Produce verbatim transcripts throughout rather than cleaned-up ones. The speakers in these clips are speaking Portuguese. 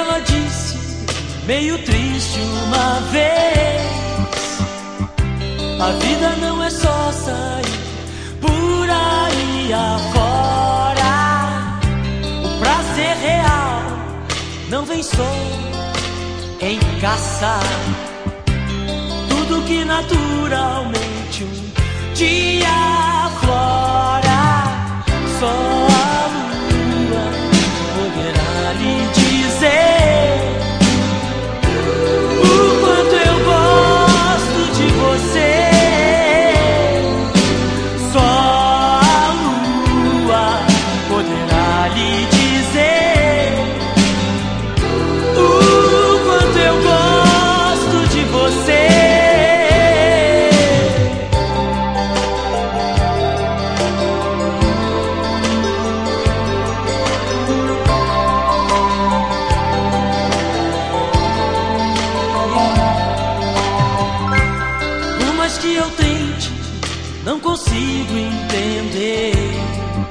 ela disse, meio triste uma vez: a vida não é só sair por aí afora. O prazer real não vem só em caçar tudo que naturalmente um dia aflora. Só a lua poderá lhe dizer o quanto eu gosto de você. Só a lua poderá lhe dizer o quanto eu gosto de você. Que eu tente, não consigo entender.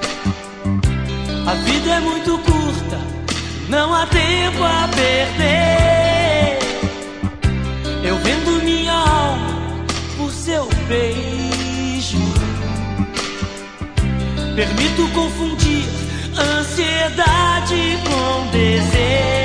A vida é muito curta, não há tempo a perder. Eu vendo minha alma por seu beijo, permito confundir ansiedade com desejo.